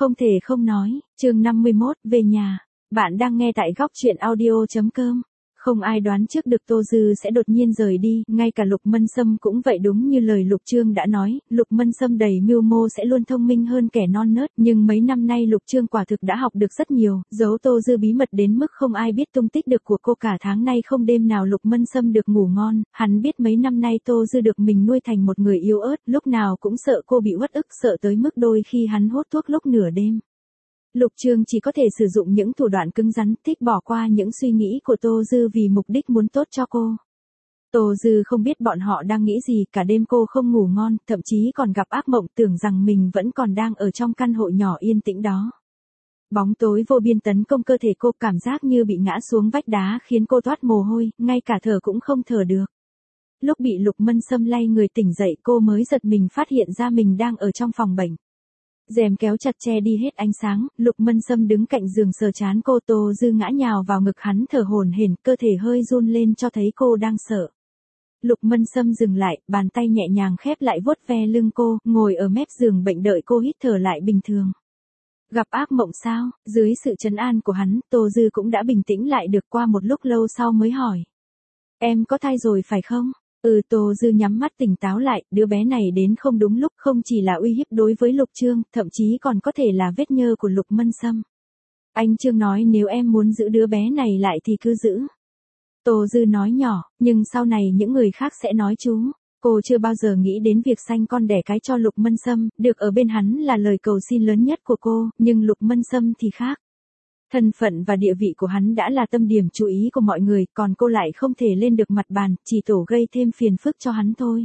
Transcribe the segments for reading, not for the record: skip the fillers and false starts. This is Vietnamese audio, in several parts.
Không thể không nói, chương 51, về nhà. Bạn đang nghe tại góc truyện audio.com. Không ai đoán trước được Tô Dư sẽ đột nhiên rời đi, ngay cả Lục Mân Sâm cũng vậy, đúng như lời Lục Trương đã nói, Lục Mân Sâm đầy mưu mô sẽ luôn thông minh hơn kẻ non nớt, nhưng mấy năm nay Lục Trương quả thực đã học được rất nhiều, giấu Tô Dư bí mật đến mức không ai biết tung tích được của cô. Cả tháng nay không đêm nào Lục Mân Sâm được ngủ ngon, hắn biết mấy năm nay Tô Dư được mình nuôi thành một người yếu ớt, lúc nào cũng sợ cô bị uất ức, sợ tới mức đôi khi hắn hốt thuốc lúc nửa đêm. Lục Trương chỉ có thể sử dụng những thủ đoạn cứng rắn, thích bỏ qua những suy nghĩ của Tô Dư vì mục đích muốn tốt cho cô. Tô Dư không biết bọn họ đang nghĩ gì, cả đêm cô không ngủ ngon, thậm chí còn gặp ác mộng, tưởng rằng mình vẫn còn đang ở trong căn hộ nhỏ yên tĩnh đó. Bóng tối vô biên tấn công cơ thể cô, cảm giác như bị ngã xuống vách đá khiến cô toát mồ hôi, ngay cả thở cũng không thở được. Lúc bị Lục Mân Sâm lay người tỉnh dậy, cô mới giật mình phát hiện ra mình đang ở trong phòng bệnh. Rèm kéo chặt che đi hết ánh sáng, Lục Mân Sâm đứng cạnh giường sờ trán cô. Tô Dư ngã nhào vào ngực hắn thở hổn hển, cơ thể hơi run lên cho thấy cô đang sợ. Lục Mân Sâm dừng lại, bàn tay nhẹ nhàng khép lại vuốt ve lưng cô, ngồi ở mép giường bệnh đợi cô hít thở lại bình thường. Gặp ác mộng sao? Dưới sự trấn an của hắn, Tô Dư cũng đã bình tĩnh lại được. Qua một lúc lâu sau mới hỏi. Em có thai rồi phải không? Tô Dư nhắm mắt tỉnh táo lại, đứa bé này đến không đúng lúc, không chỉ là uy hiếp đối với Lục Trương, thậm chí còn có thể là vết nhơ của Lục Mân Sâm. Anh Trương nói nếu em muốn giữ đứa bé này lại thì cứ giữ. Tô Dư nói nhỏ, nhưng sau này những người khác sẽ nói chú. Cô chưa bao giờ nghĩ đến việc sanh con đẻ cái cho Lục Mân Sâm, được ở bên hắn là lời cầu xin lớn nhất của cô, nhưng Lục Mân Sâm thì khác. Thân phận và địa vị của hắn đã là tâm điểm chú ý của mọi người, còn cô lại không thể lên được mặt bàn, chỉ tổ gây thêm phiền phức cho hắn thôi.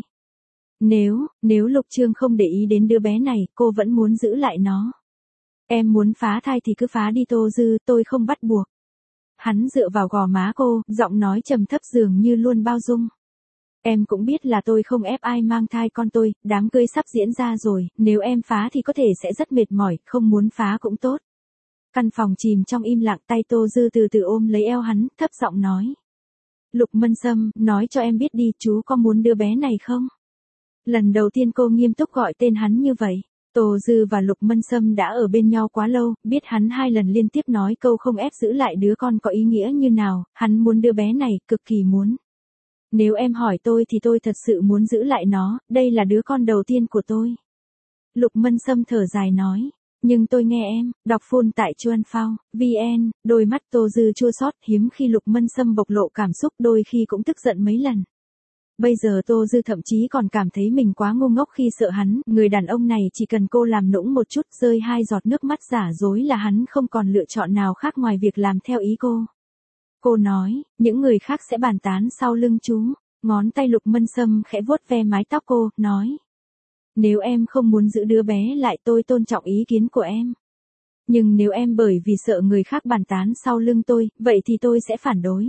Nếu Lục Trương không để ý đến đứa bé này, cô vẫn muốn giữ lại nó. Em muốn phá thai thì cứ phá đi Tô Dư, tôi không bắt buộc. Hắn dựa vào gò má cô, giọng nói trầm thấp dường như luôn bao dung. Em cũng biết là tôi không ép ai mang thai con tôi, đám cưới sắp diễn ra rồi, nếu em phá thì có thể sẽ rất mệt mỏi, không muốn phá cũng tốt. Căn phòng chìm trong im lặng, tay Tô Dư từ từ ôm lấy eo hắn, thấp giọng nói. Lục Mân Sâm, nói cho em biết đi, chú có muốn đứa bé này không? Lần đầu tiên cô nghiêm túc gọi tên hắn như vậy. Tô Dư và Lục Mân Sâm đã ở bên nhau quá lâu, biết hắn 2 lần liên tiếp nói câu không ép giữ lại đứa con có ý nghĩa như nào, hắn muốn đứa bé này, cực kỳ muốn. Nếu em hỏi tôi thì tôi thật sự muốn giữ lại nó, đây là đứa con đầu tiên của tôi. Lục Mân Sâm thở dài nói. Nhưng tôi nghe em, đọc full tại Chuan Phao, VN, đôi mắt Tô Dư chua xót, hiếm khi Lục Mân Sâm bộc lộ cảm xúc, đôi khi cũng tức giận mấy lần. Bây giờ Tô Dư thậm chí còn cảm thấy mình quá ngu ngốc khi sợ hắn, người đàn ông này chỉ cần cô làm nũng một chút, rơi 2 giọt nước mắt giả dối là hắn không còn lựa chọn nào khác ngoài việc làm theo ý cô. Cô nói, những người khác sẽ bàn tán sau lưng chú, ngón tay Lục Mân Sâm khẽ vuốt ve mái tóc cô, nói. Nếu em không muốn giữ đứa bé lại tôi tôn trọng ý kiến của em. Nhưng nếu em bởi vì sợ người khác bàn tán sau lưng tôi, vậy thì tôi sẽ phản đối.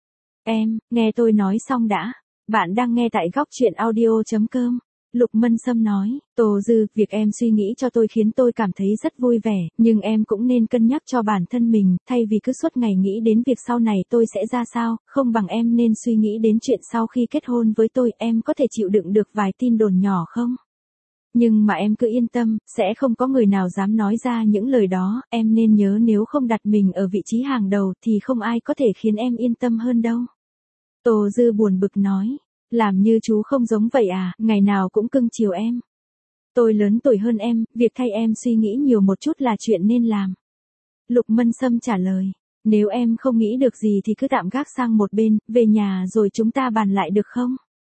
Em, nghe tôi nói xong đã. Bạn đang nghe tại góc truyện audio.com. Lục Mân Sâm nói, Tô Dư, việc em suy nghĩ cho tôi khiến tôi cảm thấy rất vui vẻ, nhưng em cũng nên cân nhắc cho bản thân mình, thay vì cứ suốt ngày nghĩ đến việc sau này tôi sẽ ra sao, không bằng em nên suy nghĩ đến chuyện sau khi kết hôn với tôi, em có thể chịu đựng được vài tin đồn nhỏ không? Nhưng mà em cứ yên tâm, sẽ không có người nào dám nói ra những lời đó, em nên nhớ nếu không đặt mình ở vị trí hàng đầu thì không ai có thể khiến em yên tâm hơn đâu. Tô Dư buồn bực nói, làm như chú không giống vậy à, ngày nào cũng cưng chiều em. Tôi lớn tuổi hơn em, việc thay em suy nghĩ nhiều một chút là chuyện nên làm. Lục Mân Sâm trả lời, nếu em không nghĩ được gì thì cứ tạm gác sang một bên, về nhà rồi chúng ta bàn lại được không?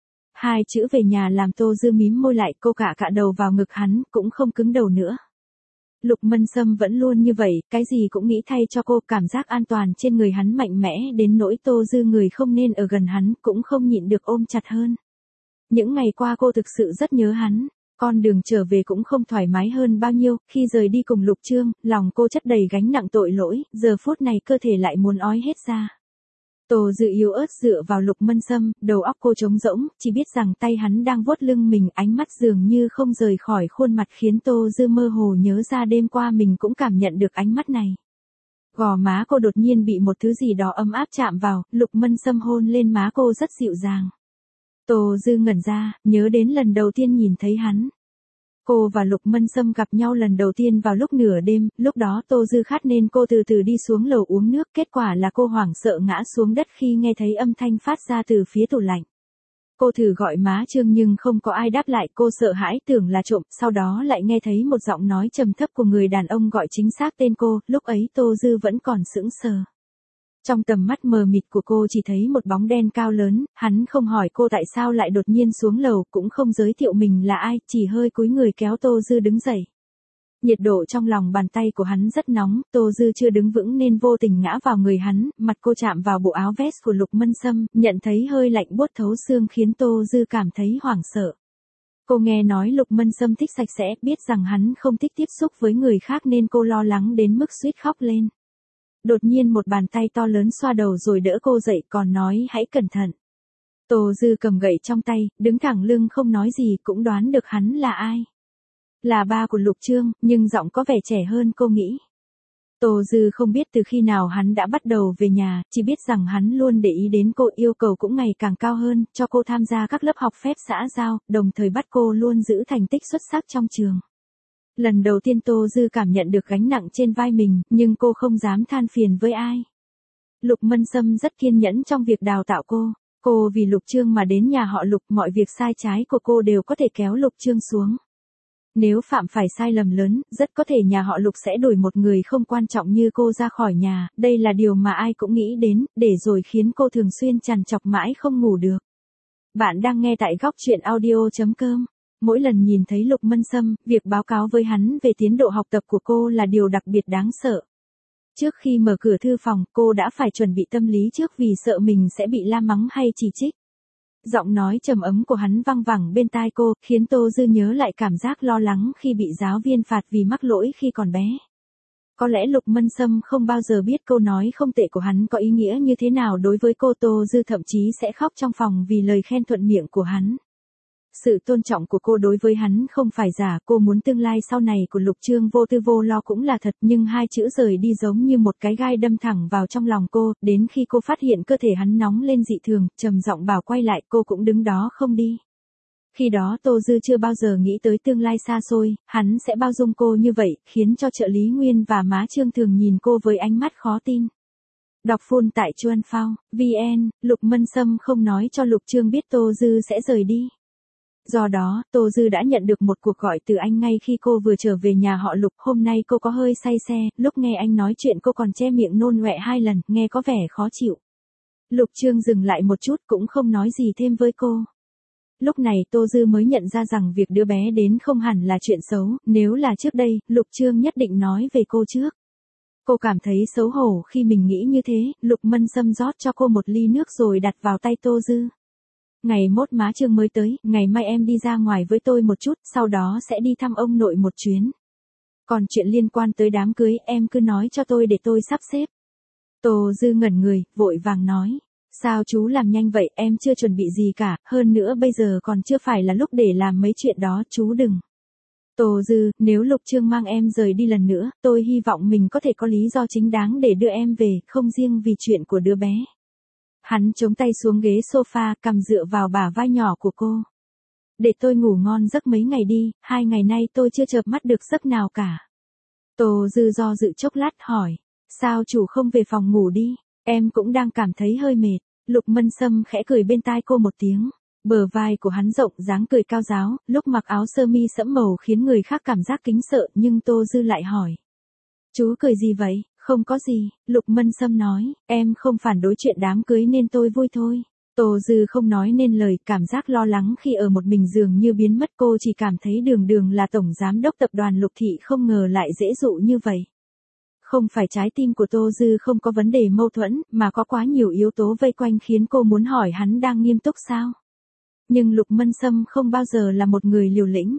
2 chữ về nhà làm Tô Dư mím môi lại, cô cạ đầu vào ngực hắn, cũng không cứng đầu nữa. Lục Mân Sâm vẫn luôn như vậy, cái gì cũng nghĩ thay cho cô, cảm giác an toàn trên người hắn mạnh mẽ đến nỗi Tô Dư người không nên ở gần hắn, cũng không nhịn được ôm chặt hơn. Những ngày qua cô thực sự rất nhớ hắn, con đường trở về cũng không thoải mái hơn bao nhiêu, khi rời đi cùng Lục Trương, lòng cô chất đầy gánh nặng tội lỗi, giờ phút này cơ thể lại muốn ói hết ra. Tô Dư yếu ớt dựa vào Lục Mân Sâm, đầu óc cô trống rỗng, chỉ biết rằng tay hắn đang vuốt lưng mình, ánh mắt dường như không rời khỏi khuôn mặt khiến Tô Dư mơ hồ nhớ ra đêm qua mình cũng cảm nhận được ánh mắt này. Gò má cô đột nhiên bị một thứ gì đó ấm áp chạm vào, Lục Mân Sâm hôn lên má cô rất dịu dàng. Tô Dư ngẩn ra, nhớ đến lần đầu tiên nhìn thấy hắn. Cô và Lục Mân Sâm gặp nhau lần đầu tiên vào lúc nửa đêm, lúc đó Tô Dư khát nên cô từ từ đi xuống lầu uống nước, kết quả là cô hoảng sợ ngã xuống đất khi nghe thấy âm thanh phát ra từ phía tủ lạnh. Cô thử gọi má Trương nhưng không có ai đáp lại, cô sợ hãi tưởng là trộm, sau đó lại nghe thấy một giọng nói trầm thấp của người đàn ông gọi chính xác tên cô, lúc ấy Tô Dư vẫn còn sững sờ. Trong tầm mắt mờ mịt của cô chỉ thấy một bóng đen cao lớn, hắn không hỏi cô tại sao lại đột nhiên xuống lầu, cũng không giới thiệu mình là ai, chỉ hơi cúi người kéo Tô Dư đứng dậy. Nhiệt độ trong lòng bàn tay của hắn rất nóng, Tô Dư chưa đứng vững nên vô tình ngã vào người hắn, mặt cô chạm vào bộ áo vest của Lục Mân Sâm, nhận thấy hơi lạnh buốt thấu xương khiến Tô Dư cảm thấy hoảng sợ. Cô nghe nói Lục Mân Sâm thích sạch sẽ, biết rằng hắn không thích tiếp xúc với người khác nên cô lo lắng đến mức suýt khóc lên. Đột nhiên một bàn tay to lớn xoa đầu rồi đỡ cô dậy, còn nói hãy cẩn thận. Tô Dư cầm gậy trong tay, đứng thẳng lưng không nói gì, cũng đoán được hắn là ai. Là ba của Lục Trương, nhưng giọng có vẻ trẻ hơn cô nghĩ. Tô Dư không biết từ khi nào hắn đã bắt đầu về nhà, chỉ biết rằng hắn luôn để ý đến cô, yêu cầu cũng ngày càng cao hơn, cho cô tham gia các lớp học phép xã giao, đồng thời bắt cô luôn giữ thành tích xuất sắc trong trường. Lần đầu tiên Tô Dư cảm nhận được gánh nặng trên vai mình, nhưng cô không dám than phiền với ai. Lục Mân Sâm rất kiên nhẫn trong việc đào tạo cô. Cô vì Lục Trương mà đến nhà họ Lục, mọi việc sai trái của cô đều có thể kéo Lục Trương xuống. Nếu phạm phải sai lầm lớn, rất có thể nhà họ Lục sẽ đuổi một người không quan trọng như cô ra khỏi nhà, đây là điều mà ai cũng nghĩ đến, để rồi khiến cô thường xuyên trằn trọc mãi không ngủ được. Bạn đang nghe tại góc truyện audio.com. Mỗi lần nhìn thấy Lục Mân Sâm, việc báo cáo với hắn về tiến độ học tập của cô là điều đặc biệt đáng sợ. Trước khi mở cửa thư phòng, cô đã phải chuẩn bị tâm lý trước vì sợ mình sẽ bị la mắng hay chỉ trích. Giọng nói trầm ấm của hắn văng vẳng bên tai cô, khiến Tô Dư nhớ lại cảm giác lo lắng khi bị giáo viên phạt vì mắc lỗi khi còn bé. Có lẽ Lục Mân Sâm không bao giờ biết câu nói không tệ của hắn có ý nghĩa như thế nào đối với cô. Tô Dư thậm chí sẽ khóc trong phòng vì lời khen thuận miệng của hắn. Sự tôn trọng của cô đối với hắn không phải giả, cô muốn tương lai sau này của Lục Trương vô tư vô lo cũng là thật, nhưng hai chữ rời đi giống như một cái gai đâm thẳng vào trong lòng cô, đến khi cô phát hiện cơ thể hắn nóng lên dị thường, trầm giọng bảo quay lại, cô cũng đứng đó không đi. Khi đó Tô Dư chưa bao giờ nghĩ tới tương lai xa xôi, hắn sẽ bao dung cô như vậy, khiến cho trợ lý Nguyên và má Trương thường nhìn cô với ánh mắt khó tin. Đọc full tại Chuan Phao, VN, Lục Mân Sâm không nói cho Lục Trương biết Tô Dư sẽ rời đi. Do đó, Tô Dư đã nhận được một cuộc gọi từ anh ngay khi cô vừa trở về nhà họ Lục. Hôm nay cô có hơi say xe, lúc nghe anh nói chuyện cô còn che miệng nôn ọe 2 lần, nghe có vẻ khó chịu. Lục Trương dừng lại một chút cũng không nói gì thêm với cô. Lúc này Tô Dư mới nhận ra rằng việc đứa bé đến không hẳn là chuyện xấu, nếu là trước đây, Lục Trương nhất định nói về cô trước. Cô cảm thấy xấu hổ khi mình nghĩ như thế, Lục Mân Sâm rót cho cô một ly nước rồi đặt vào tay Tô Dư. Ngày mốt má Trương mới tới, ngày mai em đi ra ngoài với tôi một chút, sau đó sẽ đi thăm ông nội một chuyến. Còn chuyện liên quan tới đám cưới, em cứ nói cho tôi để tôi sắp xếp. Tô Dư ngẩn người, vội vàng nói. Sao chú làm nhanh vậy, em chưa chuẩn bị gì cả, hơn nữa bây giờ còn chưa phải là lúc để làm mấy chuyện đó, chú đừng. Tô Dư, nếu Lục Trương mang em rời đi lần nữa, tôi hy vọng mình có thể có lý do chính đáng để đưa em về, không riêng vì chuyện của đứa bé. Hắn chống tay xuống ghế sofa, cằm dựa vào bả vai nhỏ của cô. Để tôi ngủ ngon giấc mấy ngày đi, 2 ngày nay tôi chưa chợp mắt được giấc nào cả. Tô Dư do dự chốc lát hỏi, sao chủ không về phòng ngủ đi, em cũng đang cảm thấy hơi mệt. Lục Mân Sâm khẽ cười bên tai cô một tiếng. Bờ vai của hắn rộng, dáng cười cao ráo, lúc mặc áo sơ mi sẫm màu khiến người khác cảm giác kính sợ, nhưng Tô Dư lại hỏi. Chú cười gì vậy? Không có gì, Lục Mân Sâm nói, em không phản đối chuyện đám cưới nên tôi vui thôi. Tô Dư không nói nên lời, cảm giác lo lắng khi ở một mình dường như biến mất, cô chỉ cảm thấy Đường Đường là tổng giám đốc tập đoàn Lục Thị không ngờ lại dễ dụ như vậy. Không phải trái tim của Tô Dư không có vấn đề mâu thuẫn, mà có quá nhiều yếu tố vây quanh khiến cô muốn hỏi hắn đang nghiêm túc sao. Nhưng Lục Mân Sâm không bao giờ là một người liều lĩnh.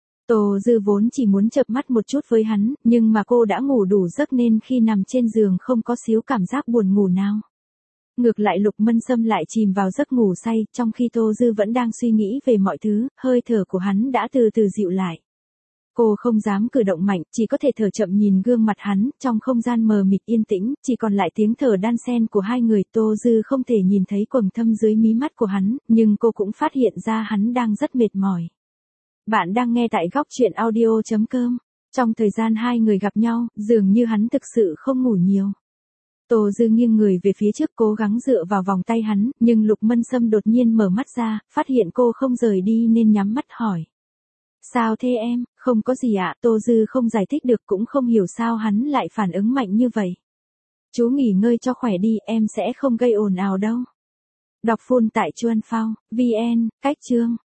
Tô Dư vốn chỉ muốn chợp mắt một chút với hắn, nhưng mà cô đã ngủ đủ giấc nên khi nằm trên giường không có xíu cảm giác buồn ngủ nào. Ngược lại Lục Mân Sâm lại chìm vào giấc ngủ say, trong khi Tô Dư vẫn đang suy nghĩ về mọi thứ, hơi thở của hắn đã từ từ dịu lại. Cô không dám cử động mạnh, chỉ có thể thở chậm nhìn gương mặt hắn, trong không gian mờ mịt yên tĩnh, chỉ còn lại tiếng thở đan xen của hai người. Tô Dư không thể nhìn thấy quầng thâm dưới mí mắt của hắn, nhưng cô cũng phát hiện ra hắn đang rất mệt mỏi. Bạn đang nghe tại góc chuyện audio.com. Trong thời gian hai người gặp nhau, dường như hắn thực sự không ngủ nhiều. Tô Dư nghiêng người về phía trước cố gắng dựa vào vòng tay hắn, nhưng Lục Mân Sâm đột nhiên mở mắt ra, phát hiện cô không rời đi nên nhắm mắt hỏi. Sao thế em? Không có gì ạ. Tô Dư không giải thích được cũng không hiểu sao hắn lại phản ứng mạnh như vậy. Chú nghỉ ngơi cho khỏe đi, em sẽ không gây ồn ào đâu. Đọc full tại Chuan Phao, VN, cách chương.